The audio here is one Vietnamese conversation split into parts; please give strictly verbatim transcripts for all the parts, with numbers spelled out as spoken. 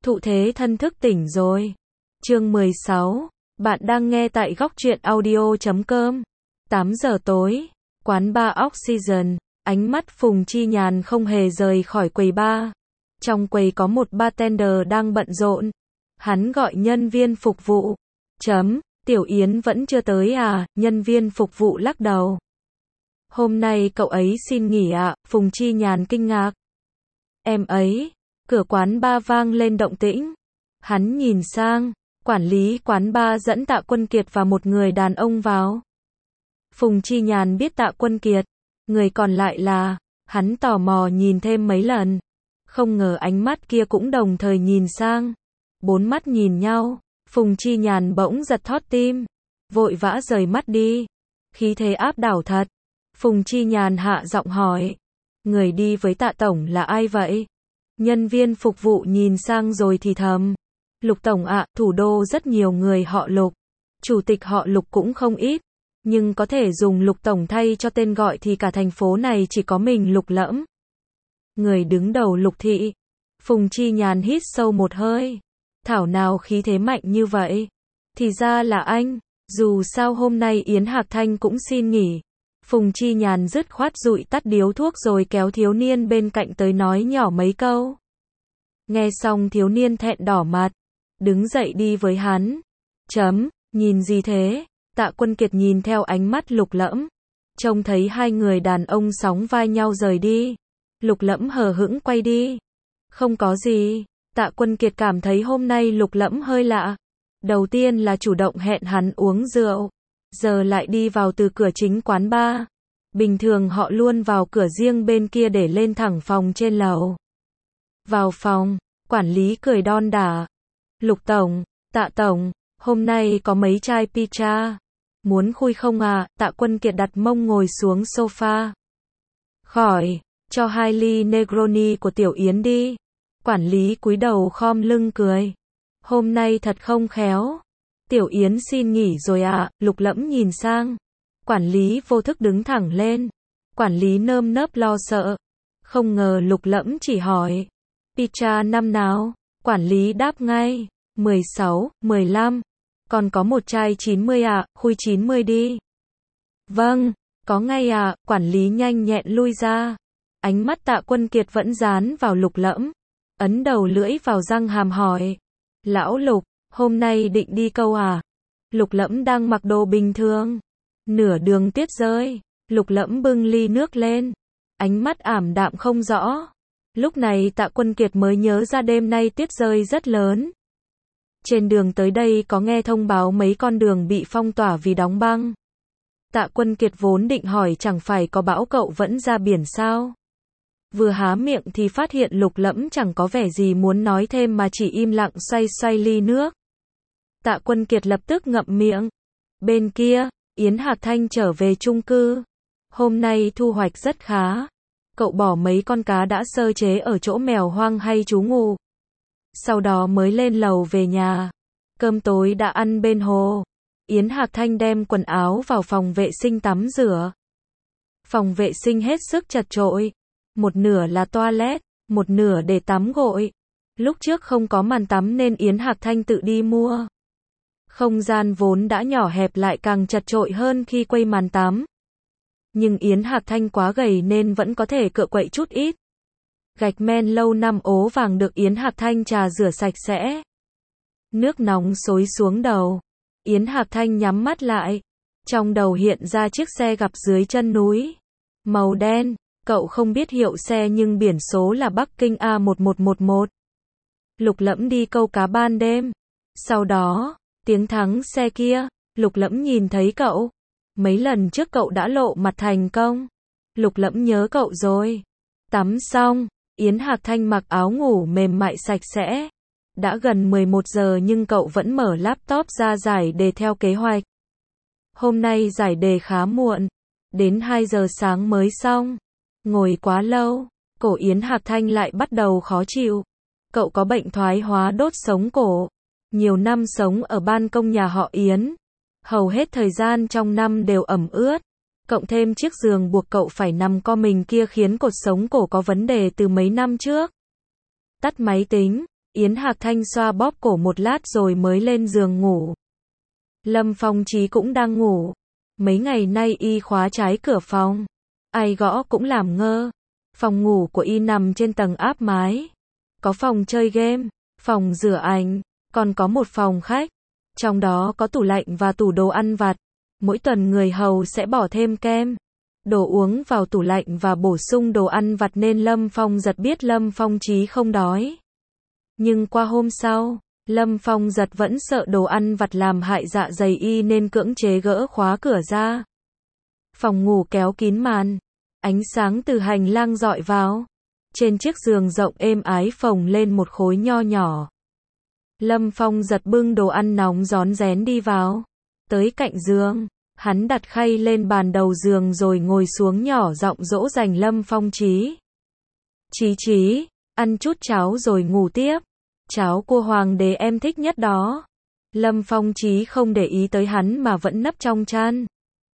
Thụ thế thân thức tỉnh rồi. Chương mười sáu. Bạn đang nghe tại góc truyện audio chấm com. tám giờ tối, quán bar Oxygen, ánh mắt Phùng Chi Nhàn không hề rời khỏi quầy bar. Trong quầy có một bartender đang bận rộn. Hắn gọi nhân viên phục vụ. Chấm, Tiểu Yến vẫn chưa tới à, nhân viên phục vụ lắc đầu. Hôm nay cậu ấy xin nghỉ ạ, à? Phùng Chi Nhàn kinh ngạc. Em ấy, cửa quán bar vang lên động tĩnh. Hắn nhìn sang, quản lý quán bar dẫn Tạ Quân Kiệt và một người đàn ông vào. Phùng Chi Nhàn biết Tạ Quân Kiệt, người còn lại là, hắn tò mò nhìn thêm mấy lần. Không ngờ ánh mắt kia cũng đồng thời nhìn sang. Bốn mắt nhìn nhau, Phùng Chi Nhàn bỗng giật thót tim, vội vã rời mắt đi. Khí thế áp đảo thật. Phùng Chi Nhàn hạ giọng hỏi, người đi với Tạ Tổng là ai vậy? Nhân viên phục vụ nhìn sang rồi thì thầm, Lục Tổng ạ, thủ đô rất nhiều người họ Lục. Chủ tịch họ Lục cũng không ít, nhưng có thể dùng Lục Tổng thay cho tên gọi thì cả thành phố này chỉ có mình Lục Lẫm. Người đứng đầu Lục thị. Phùng Chi Nhàn hít sâu một hơi. Thảo nào khí thế mạnh như vậy? Thì ra là anh. Dù sao hôm nay Yến Hạc Thanh cũng xin nghỉ. Phùng Chi Nhàn dứt khoát dụi tắt điếu thuốc rồi kéo thiếu niên bên cạnh tới nói nhỏ mấy câu. Nghe xong thiếu niên thẹn đỏ mặt, đứng dậy đi với hắn. Chấm, nhìn gì thế? Tạ Quân Kiệt nhìn theo ánh mắt Lục Lẫm, trông thấy hai người đàn ông sóng vai nhau rời đi. Lục Lẫm hờ hững quay đi. Không có gì. Tạ Quân Kiệt cảm thấy hôm nay Lục Lẫm hơi lạ. Đầu tiên là chủ động hẹn hắn uống rượu, giờ lại đi vào từ cửa chính quán bar. Bình thường họ luôn vào cửa riêng bên kia để lên thẳng phòng trên lầu. Vào phòng, quản lý cười đon đả. Lục Tổng, Tạ Tổng, hôm nay có mấy chai pizza. Muốn khui không à? Tạ Quân Kiệt đặt mông ngồi xuống sofa. Khỏi, cho hai ly Negroni của Tiểu Yến đi. Quản lý cúi đầu khom lưng cười. Hôm nay thật không khéo. Tiểu Yến xin nghỉ rồi ạ, à? Lục Lẫm nhìn sang. Quản lý vô thức đứng thẳng lên. Quản lý nơm nớp lo sợ. Không ngờ Lục Lẫm chỉ hỏi, pizza năm nào? Quản lý đáp ngay, mười sáu, mười lăm. Còn có một chai chín mươi ạ, à? Khui chín mươi đi. Vâng, có ngay ạ, à? Quản lý nhanh nhẹn lui ra. Ánh mắt Tạ Quân Kiệt vẫn dán vào Lục Lẫm, ấn đầu lưỡi vào răng hàm hỏi, lão Lục, hôm nay định đi câu à? Lục Lẫm đang mặc đồ bình thường. Nửa đường tuyết rơi, Lục Lẫm bưng ly nước lên, ánh mắt ảm đạm không rõ. Lúc này Tạ Quân Kiệt mới nhớ ra đêm nay tuyết rơi rất lớn. Trên đường tới đây có nghe thông báo mấy con đường bị phong tỏa vì đóng băng. Tạ Quân Kiệt vốn định hỏi chẳng phải có bão cậu vẫn ra biển sao? Vừa há miệng thì phát hiện Lục Lẫm chẳng có vẻ gì muốn nói thêm mà chỉ im lặng xoay xoay ly nước. Tạ Quân Kiệt lập tức ngậm miệng. Bên kia, Yến Hạc Thanh trở về chung cư. Hôm nay thu hoạch rất khá. Cậu bỏ mấy con cá đã sơ chế ở chỗ mèo hoang hay trú ngụ. Sau đó mới lên lầu về nhà. Cơm tối đã ăn bên hồ. Yến Hạc Thanh đem quần áo vào phòng vệ sinh tắm rửa. Phòng vệ sinh hết sức chật chội. Một nửa là toilet, một nửa để tắm gội. Lúc trước không có màn tắm nên Yến Hạc Thanh tự đi mua. Không gian vốn đã nhỏ hẹp lại càng chật chội hơn khi quây màn tắm. Nhưng Yến Hạc Thanh quá gầy nên vẫn có thể cựa quậy chút ít. Gạch men lâu năm ố vàng được Yến Hạc Thanh trà rửa sạch sẽ. Nước nóng xối xuống đầu. Yến Hạc Thanh nhắm mắt lại. Trong đầu hiện ra chiếc xe gặp dưới chân núi. Màu đen, cậu không biết hiệu xe nhưng biển số là Bắc Kinh A một một một một. Lục Lẫm đi câu cá ban đêm. Sau đó, tiếng thắng xe kia, Lục Lẫm nhìn thấy cậu. Mấy lần trước cậu đã lộ mặt thành công. Lục Lẫm nhớ cậu rồi. Tắm xong, Yến Hạc Thanh mặc áo ngủ mềm mại sạch sẽ. Đã gần mười một giờ nhưng cậu vẫn mở laptop ra giải đề theo kế hoạch. Hôm nay giải đề khá muộn. Đến hai giờ sáng mới xong. Ngồi quá lâu, cổ Yến Hạc Thanh lại bắt đầu khó chịu. Cậu có bệnh thoái hóa đốt sống cổ. Nhiều năm sống ở ban công nhà họ Yến. Hầu hết thời gian trong năm đều ẩm ướt. Cộng thêm chiếc giường buộc cậu phải nằm co mình kia khiến cột sống cổ có vấn đề từ mấy năm trước. Tắt máy tính, Yến Hạc Thanh xoa bóp cổ một lát rồi mới lên giường ngủ. Lâm Phong Chí cũng đang ngủ. Mấy ngày nay y khóa trái cửa phòng. Ai gõ cũng làm ngơ. Phòng ngủ của y nằm trên tầng áp mái. Có phòng chơi game, phòng rửa ảnh, còn có một phòng khách. Trong đó có tủ lạnh và tủ đồ ăn vặt. Mỗi tuần người hầu sẽ bỏ thêm kem, đồ uống vào tủ lạnh và bổ sung đồ ăn vặt nên Lâm Phong Giật biết Lâm Phong Chí không đói. Nhưng qua hôm sau, Lâm Phong Giật vẫn sợ đồ ăn vặt làm hại dạ dày y nên cưỡng chế gỡ khóa cửa ra. Phòng ngủ kéo kín màn, ánh sáng từ hành lang dọi vào. Trên chiếc giường rộng êm ái phồng lên một khối nho nhỏ. Lâm Phong Giật bưng đồ ăn nóng rón rén đi vào. Tới cạnh giường, hắn đặt khay lên bàn đầu giường rồi ngồi xuống nhỏ giọng dỗ dành Lâm Phong Chí. Chí Chí, ăn chút cháo rồi ngủ tiếp. Cháo cua hoàng đế em thích nhất đó. Lâm Phong Chí không để ý tới hắn mà vẫn nấp trong chăn.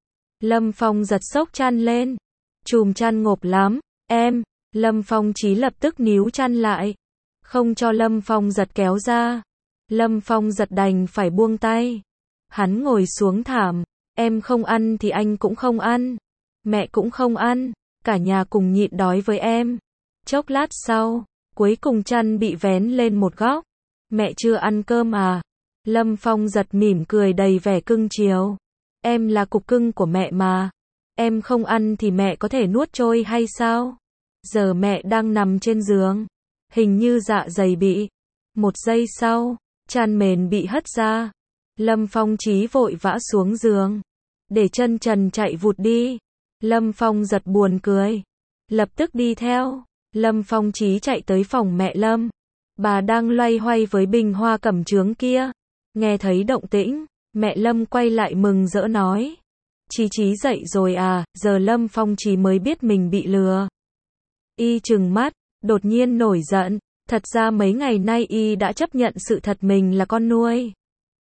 Lâm Phong Giật xốc chăn lên. Chùm chăn ngộp lắm, em. Lâm Phong Chí lập tức níu chăn lại. Không cho Lâm Phong Giật kéo ra. Lâm Phong Giật đành phải buông tay. Hắn ngồi xuống thảm. Em không ăn thì anh cũng không ăn. Mẹ cũng không ăn. Cả nhà cùng nhịn đói với em. Chốc lát sau, cuối cùng chăn bị vén lên một góc. Mẹ chưa ăn cơm à? Lâm Phong Giật mỉm cười đầy vẻ cưng chiều. Em là cục cưng của mẹ mà. Em không ăn thì mẹ có thể nuốt trôi hay sao? Giờ mẹ đang nằm trên giường. Hình như dạ dày bị. Một giây sau, chăn mền bị hất ra. Lâm Phong Chí vội vã xuống giường. Để chân trần chạy vụt đi. Lâm Phong Giật buồn cười. Lập tức đi theo. Lâm Phong Chí chạy tới phòng mẹ Lâm. Bà đang loay hoay với bình hoa cẩm chướng kia. Nghe thấy động tĩnh, mẹ Lâm quay lại mừng rỡ nói. Chí Chí dậy rồi à? Giờ Lâm Phong Chí mới biết mình bị lừa. Y trừng mắt, đột nhiên nổi giận. Thật ra mấy ngày nay y đã chấp nhận sự thật mình là con nuôi.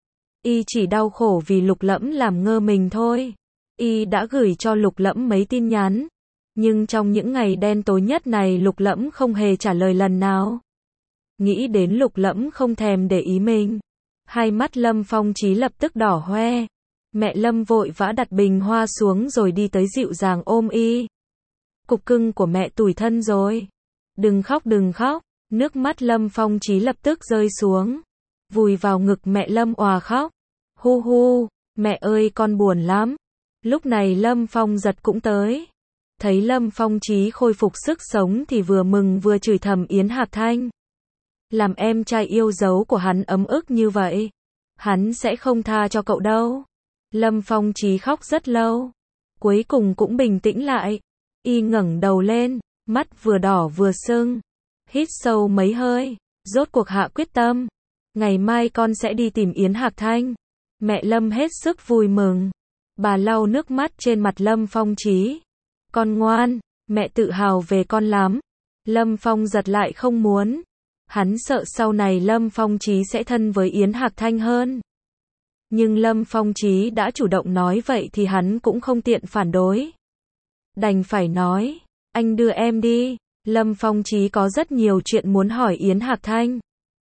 Y chỉ đau khổ vì Lục Lẫm làm ngơ mình thôi. Y đã gửi cho Lục Lẫm mấy tin nhắn. Nhưng trong những ngày đen tối nhất này Lục Lẫm không hề trả lời lần nào. Nghĩ đến Lục Lẫm không thèm để ý mình. Hai mắt Lâm Phong Chí lập tức đỏ hoe. Mẹ Lâm vội vã đặt bình hoa xuống rồi đi tới dịu dàng ôm y. Cục cưng của mẹ tủi thân rồi. Đừng khóc đừng khóc. Nước mắt Lâm Phong Chí lập tức rơi xuống. Vùi vào ngực mẹ Lâm òa khóc. Hu hu, mẹ ơi con buồn lắm. Lúc này Lâm Phong Giật cũng tới. Thấy Lâm Phong Chí khôi phục sức sống thì vừa mừng vừa chửi thầm Yến Hạc Thanh. Làm em trai yêu dấu của hắn ấm ức như vậy. Hắn sẽ không tha cho cậu đâu. Lâm Phong Chí khóc rất lâu. Cuối cùng cũng bình tĩnh lại. Y ngẩng đầu lên, mắt vừa đỏ vừa sưng. Hít sâu mấy hơi, rốt cuộc hạ quyết tâm. Ngày mai con sẽ đi tìm Yến Hạc Thanh. Mẹ Lâm hết sức vui mừng. Bà lau nước mắt trên mặt Lâm Phong Chí. Con ngoan, mẹ tự hào về con lắm. Lâm Phong Giật lại không muốn. Hắn sợ sau này Lâm Phong Chí sẽ thân với Yến Hạc Thanh hơn. Nhưng Lâm Phong Chí đã chủ động nói vậy thì hắn cũng không tiện phản đối. Đành phải nói, anh đưa em đi. Lâm Phong Chí có rất nhiều chuyện muốn hỏi Yến Hạc Thanh.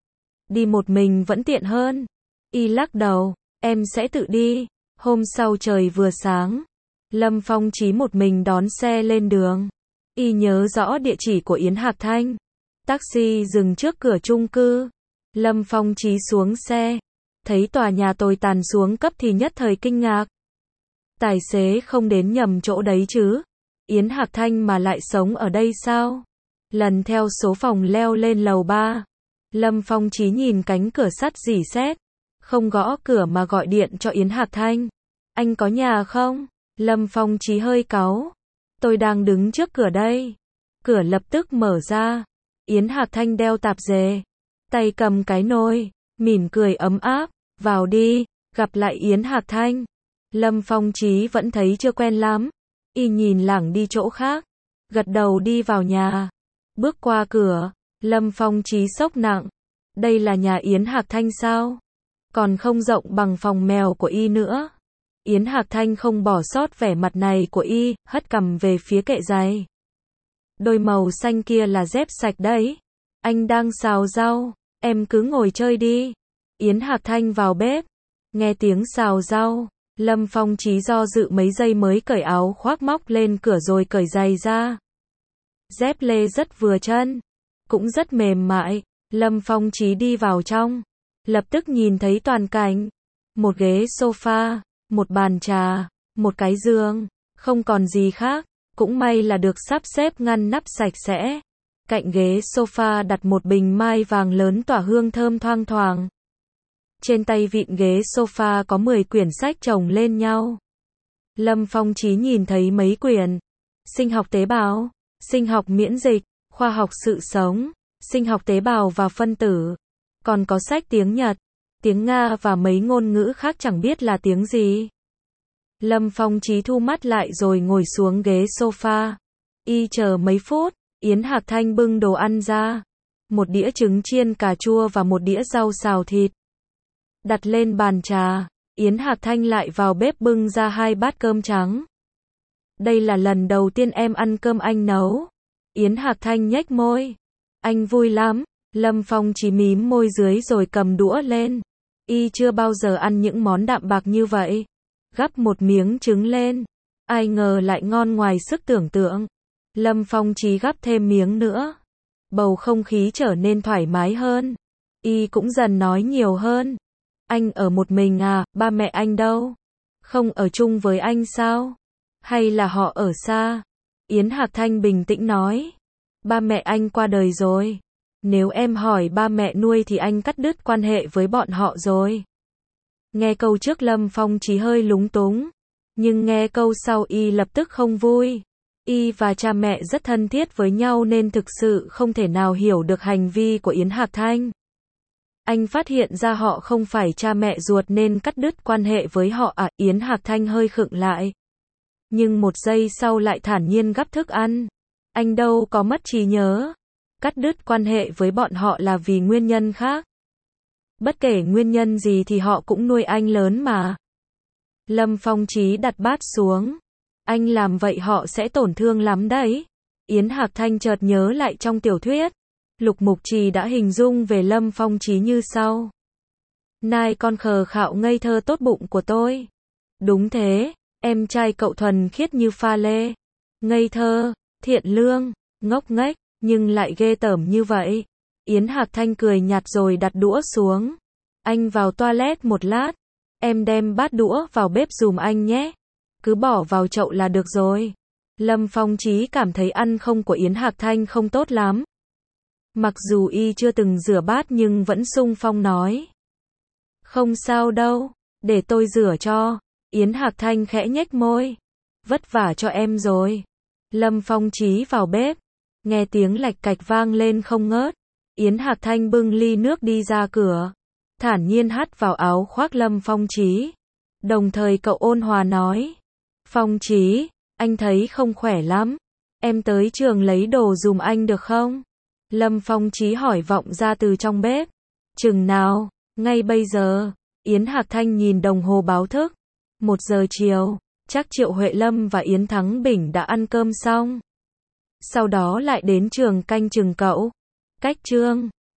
Đi một mình vẫn tiện hơn. Y lắc đầu, em sẽ tự đi. Hôm sau trời vừa sáng, Lâm Phong Chí một mình đón xe lên đường. Y nhớ rõ địa chỉ của Yến Hạc Thanh. Taxi dừng trước cửa chung cư. Lâm Phong Chí xuống xe. Thấy tòa nhà tồi tàn xuống cấp thì nhất thời kinh ngạc. Tài xế không đến nhầm chỗ đấy chứ. Yến Hạc Thanh mà lại sống ở đây sao? Lần theo số phòng leo lên lầu ba. Lâm Phong Chí nhìn cánh cửa sắt rỉ sét. Không gõ cửa mà gọi điện cho Yến Hạc Thanh. Anh có nhà không? Lâm Phong Chí hơi cáu. Tôi đang đứng trước cửa đây. Cửa lập tức mở ra. Yến Hạc Thanh đeo tạp dề. Tay cầm cái nồi. Mỉm cười ấm áp. Vào đi. Gặp lại Yến Hạc Thanh. Lâm Phong Chí vẫn thấy chưa quen lắm. Y nhìn lảng đi chỗ khác. Gật đầu đi vào nhà. Bước qua cửa. Lâm Phong Chí sốc nặng. Đây là nhà Yến Hạc Thanh sao? Còn không rộng bằng phòng mèo của Y nữa. Yến Hạc Thanh không bỏ sót vẻ mặt này của Y, hất cằm về phía kệ giày. Đôi màu xanh kia là dép sạch đấy. Anh đang xào rau. em cứ ngồi chơi đi. Yến Hạc Thanh vào bếp, nghe tiếng xào rau, Lâm Phong Chí do dự mấy giây mới cởi áo khoác móc lên cửa rồi cởi giày ra. Dép lê rất vừa chân, cũng rất mềm mại. Lâm Phong Chí đi vào trong, lập tức nhìn thấy toàn cảnh. Một ghế sofa, một bàn trà, một cái giường, không còn gì khác. Cũng may là được sắp xếp ngăn nắp sạch sẽ. Cạnh ghế sofa đặt một bình mai vàng lớn tỏa hương thơm thoang thoảng. Trên tay vịn ghế sofa có mười quyển sách chồng lên nhau. Lâm Phong Chí nhìn thấy mấy quyển: sinh học tế bào, sinh học miễn dịch, khoa học sự sống, sinh học tế bào và phân tử. Còn có sách tiếng Nhật, tiếng Nga và mấy ngôn ngữ khác chẳng biết là tiếng gì. Lâm Phong Chí thu mắt lại rồi ngồi xuống ghế sofa. Y chờ mấy phút, Yến Hạc Thanh bưng đồ ăn ra. Một đĩa trứng chiên cà chua và một đĩa rau xào thịt. Đặt lên bàn trà, Yến Hạc Thanh lại vào bếp bưng ra hai bát cơm trắng. Đây là lần đầu tiên em ăn cơm anh nấu. Yến Hạc Thanh nhếch môi. Anh vui lắm. Lâm Phong Chí mím môi dưới rồi cầm đũa lên. Y chưa bao giờ ăn những món đạm bạc như vậy. Gắp một miếng trứng lên. Ai ngờ lại ngon ngoài sức tưởng tượng. Lâm Phong Chí gắp thêm miếng nữa. Bầu không khí trở nên thoải mái hơn. Y cũng dần nói nhiều hơn. Anh ở một mình à, ba mẹ anh đâu? Không ở chung với anh sao? Hay là họ ở xa? Yến Hạc Thanh bình tĩnh nói. Ba mẹ anh qua đời rồi. Nếu em hỏi ba mẹ nuôi thì anh cắt đứt quan hệ với bọn họ rồi. Nghe câu trước Lâm Phong Chí hơi lúng túng. Nhưng nghe câu sau Y lập tức không vui. Y và cha mẹ rất thân thiết với nhau nên thực sự không thể nào hiểu được hành vi của Yến Hạc Thanh. Anh phát hiện ra họ không phải cha mẹ ruột nên cắt đứt quan hệ với họ à? Yến Hạc Thanh hơi khựng lại. Nhưng một giây sau lại thản nhiên gắp thức ăn. Anh đâu có mất trí nhớ. Cắt đứt quan hệ với bọn họ là vì nguyên nhân khác. Bất kể nguyên nhân gì thì họ cũng nuôi anh lớn mà. Lâm Phong Chí đặt bát xuống. Anh làm vậy họ sẽ tổn thương lắm đấy. Yến Hạc Thanh chợt nhớ lại trong tiểu thuyết. Lục Mục Trì đã hình dung về Lâm Phong Chí như sau. Nai con khờ khạo ngây thơ tốt bụng của tôi. Đúng thế, em trai cậu thuần khiết như pha lê. Ngây thơ, thiện lương, ngốc nghếch, nhưng lại ghê tởm như vậy. Yến Hạc Thanh cười nhạt rồi đặt đũa xuống. Anh vào toilet một lát. Em đem bát đũa vào bếp giùm anh nhé. Cứ bỏ vào chậu là được rồi. Lâm Phong Chí cảm thấy ăn không của Yến Hạc Thanh không tốt lắm. Mặc dù Y chưa từng rửa bát nhưng vẫn xung phong nói. Không sao đâu, để tôi rửa cho. Yến Hạc Thanh khẽ nhếch môi. Vất vả cho em rồi. Lâm Phong Chí vào bếp. Nghe tiếng lạch cạch vang lên không ngớt. Yến Hạc Thanh bưng ly nước đi ra cửa. Thản nhiên hắt vào áo khoác Lâm Phong Chí. Đồng thời cậu ôn hòa nói. Phong Chí, anh thấy không khỏe lắm. Em tới trường lấy đồ giùm anh được không? Lâm Phong Chí hỏi vọng ra từ trong bếp. Chừng nào? Ngay bây giờ. Yến Hạc Thanh nhìn đồng hồ báo thức. Một giờ chiều. Chắc Triệu Huệ Lâm và Yến Thắng Bình đã ăn cơm xong. Sau đó lại đến trường canh chừng cậu. Cách chương